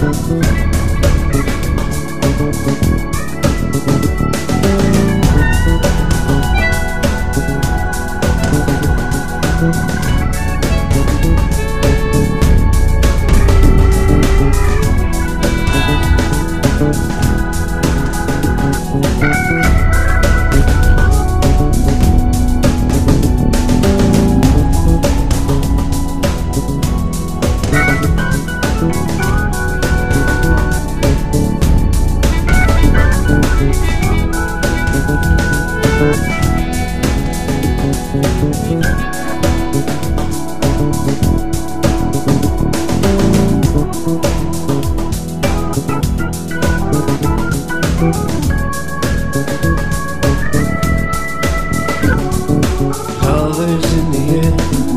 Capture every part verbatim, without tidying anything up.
Colors in the air,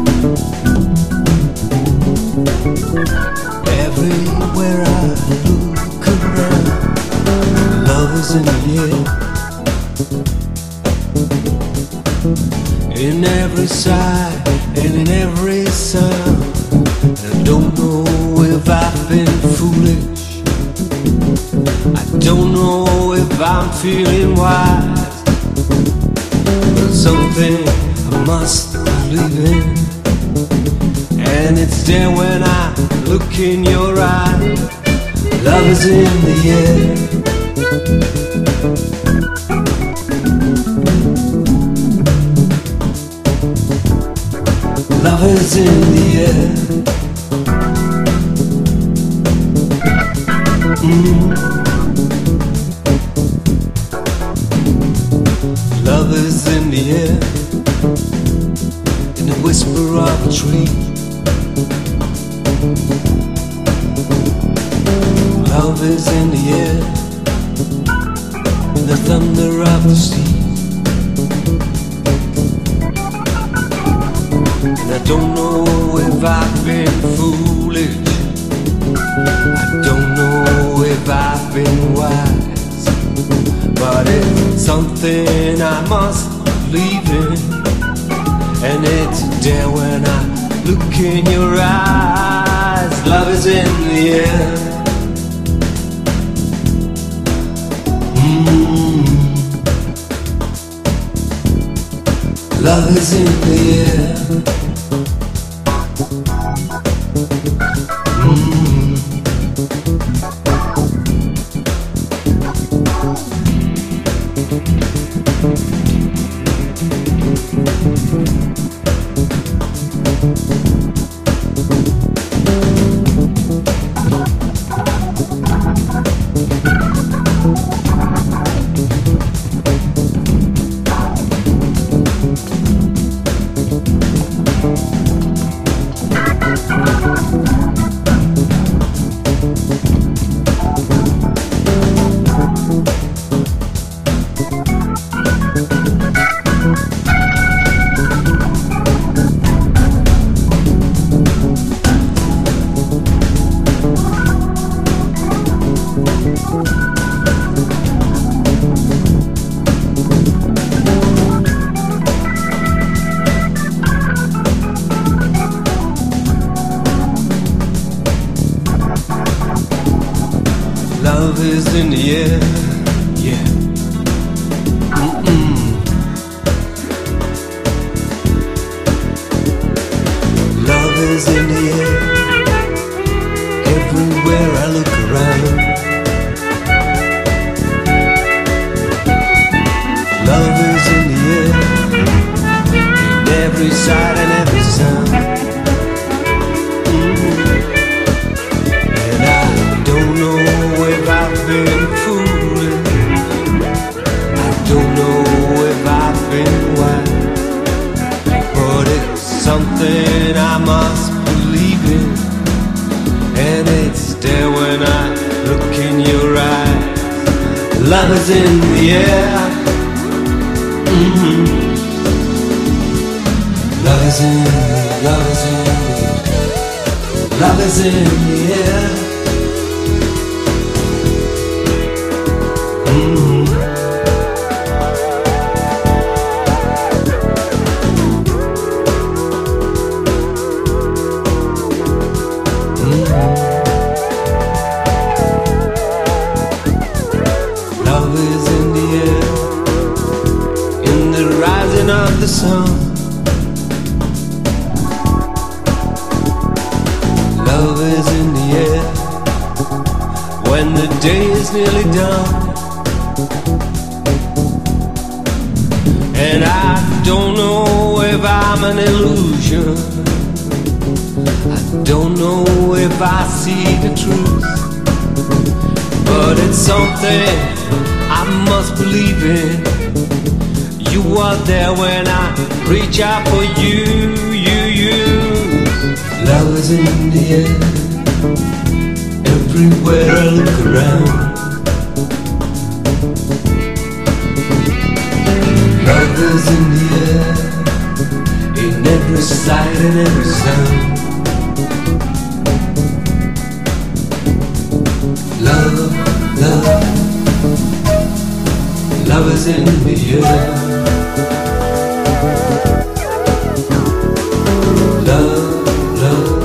everywhere I look around. Love is in the air, in every sight and in every sound. I don't know if I've been foolish, I don't know if I'm feeling wise, but something I must believe in, and it's there when I look in your eyes. Love is in the air. Love is in the air. Mm. Love is in the air, in the whisper of a tree. Love is in the air, in the thunder of the sea. And I don't know if I've been foolish, I don't know if I've been wise, but it's something I must believe in, and it's there when I look in your eyes. Love is in the air. Mm. Love is in the air. Mm. Love is in the air, yeah. Mm-mm. Love is in the air, everywhere I look around. Love is in the air, in every sight and every sound. And I don't know if I've been foolish, I don't know if I've been wise, but it's something I must believe in, and it's there when I look in your eyes. Love is in the air. Mm-hmm. Love is in, love is in, love is in the air. Mm-hmm. Mm-hmm. the sun. Love is in the air when the day is nearly done. And I don't know if I'm an illusion. I don't know if I see the truth, but it's something I must believe in. You are there when I reach out for you, you, you. Love is in the air everywhere I look around. Love is in the air in every sight and every sound. Love, love, love is in the air. Love, love,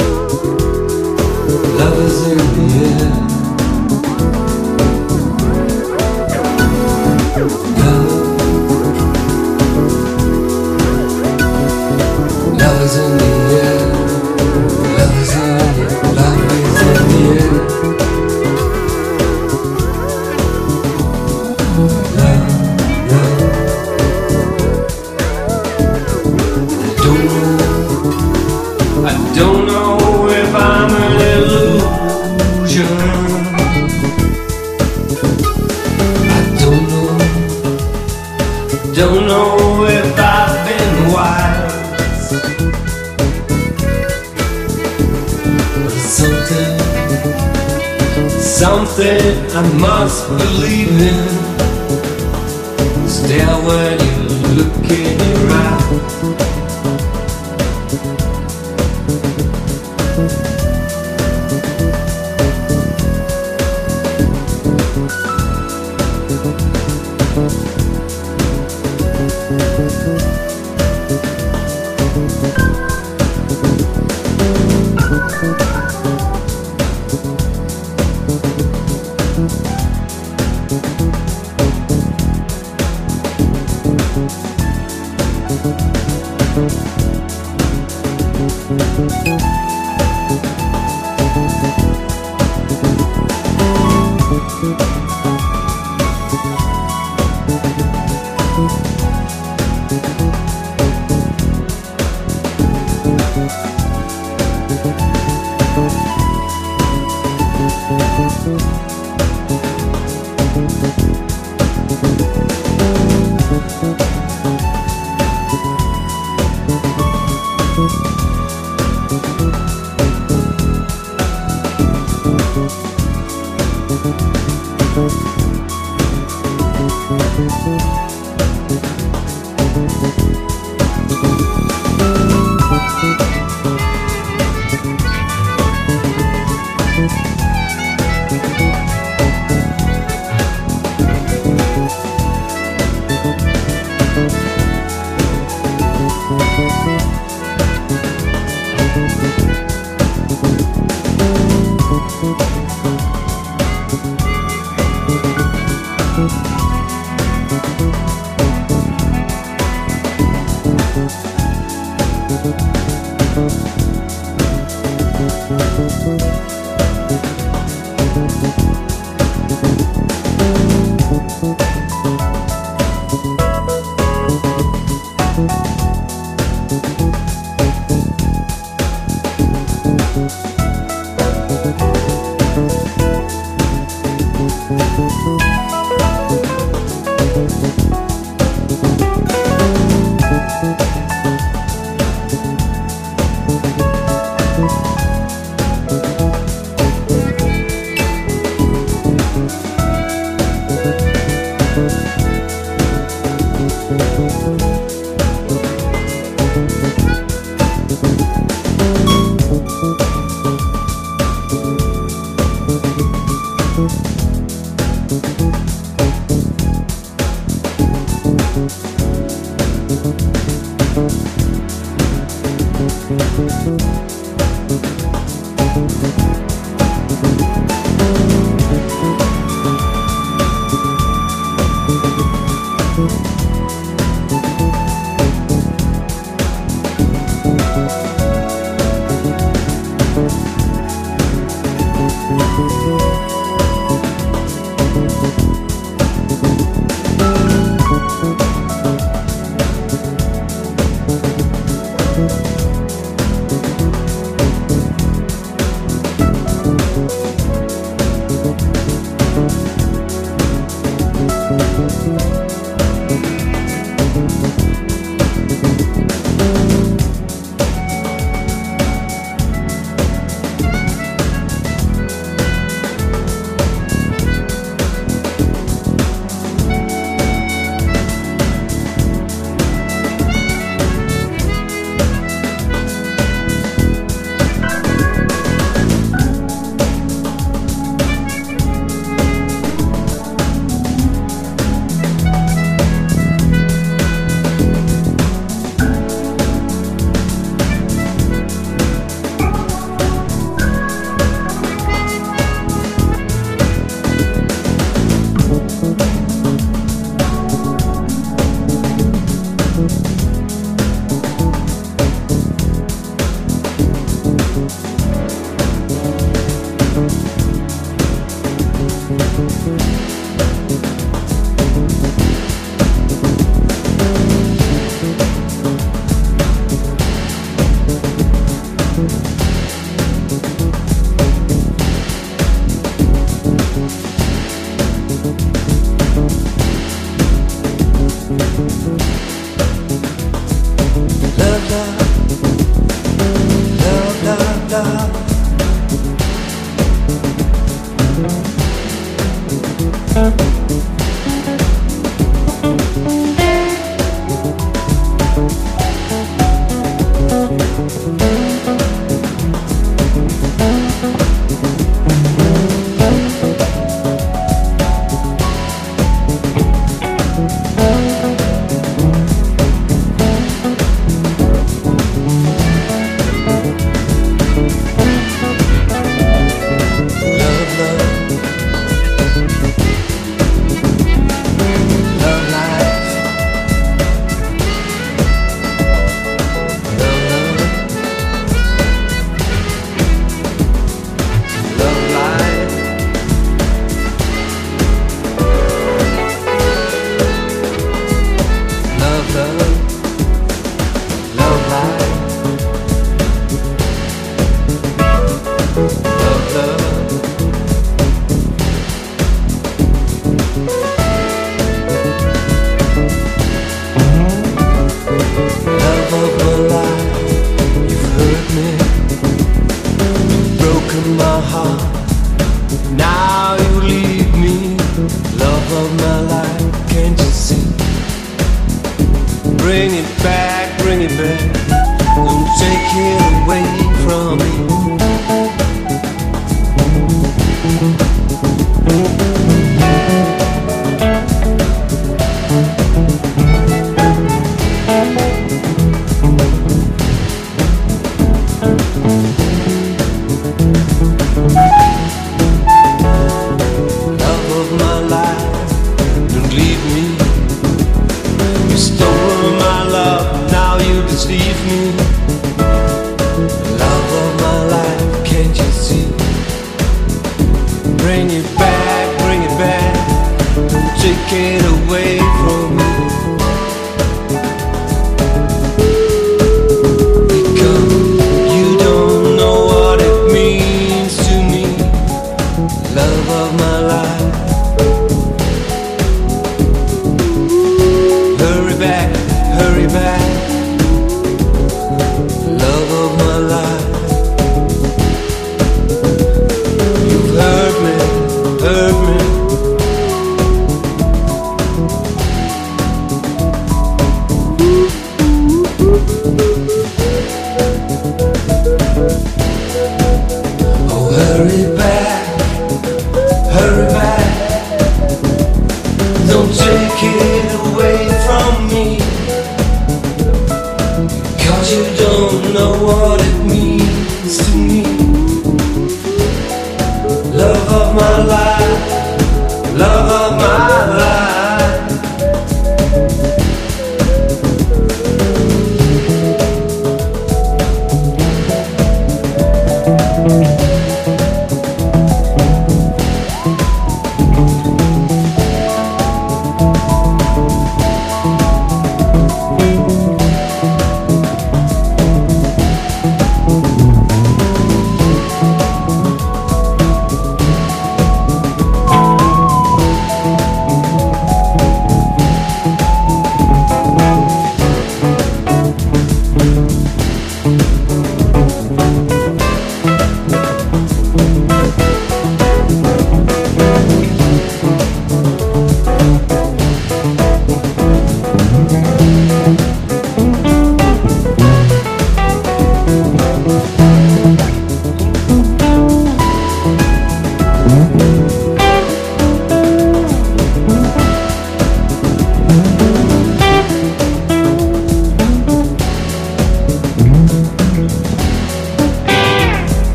love is in the air. Love, love is in the air. Love is in the air. Love is in the air. I don't know if I'm an illusion. I don't know, don't know if I've been wise, but it's something, something I must believe in. Stare when you look in your eyes.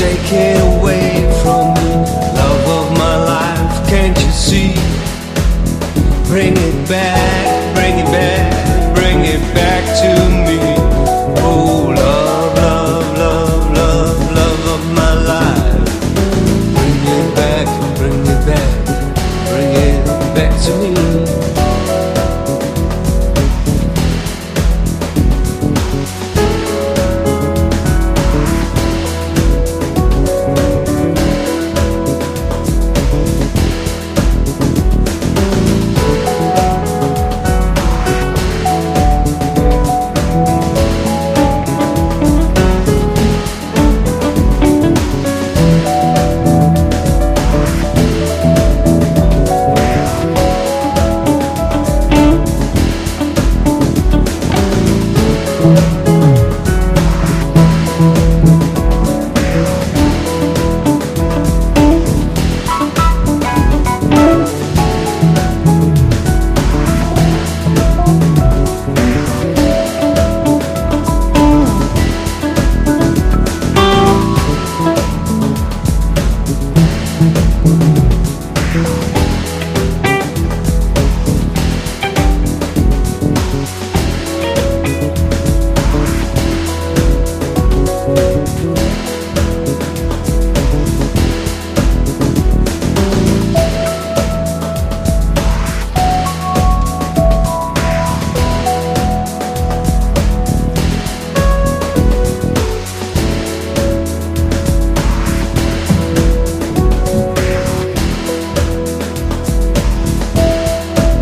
take it away from me. Love of my life, can't you see? Bring it back, bring it back, bring it back to me. Oh, love, love, love, love, love of my life. Bring it back, bring it back, bring it back to me.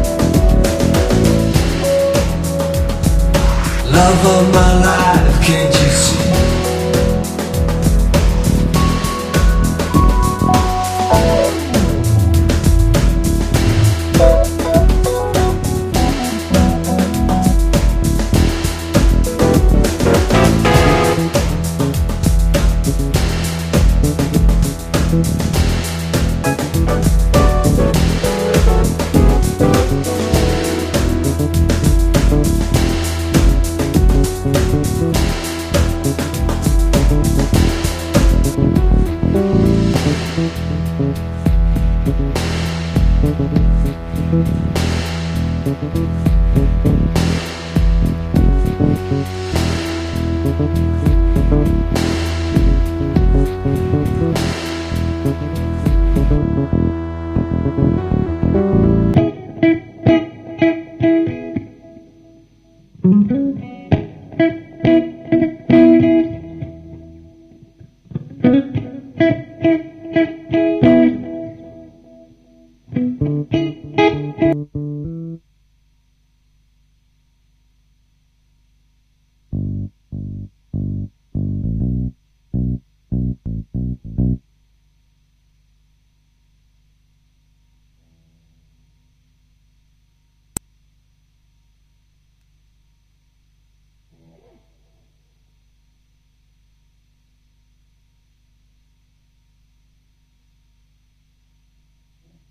Love of my life, can't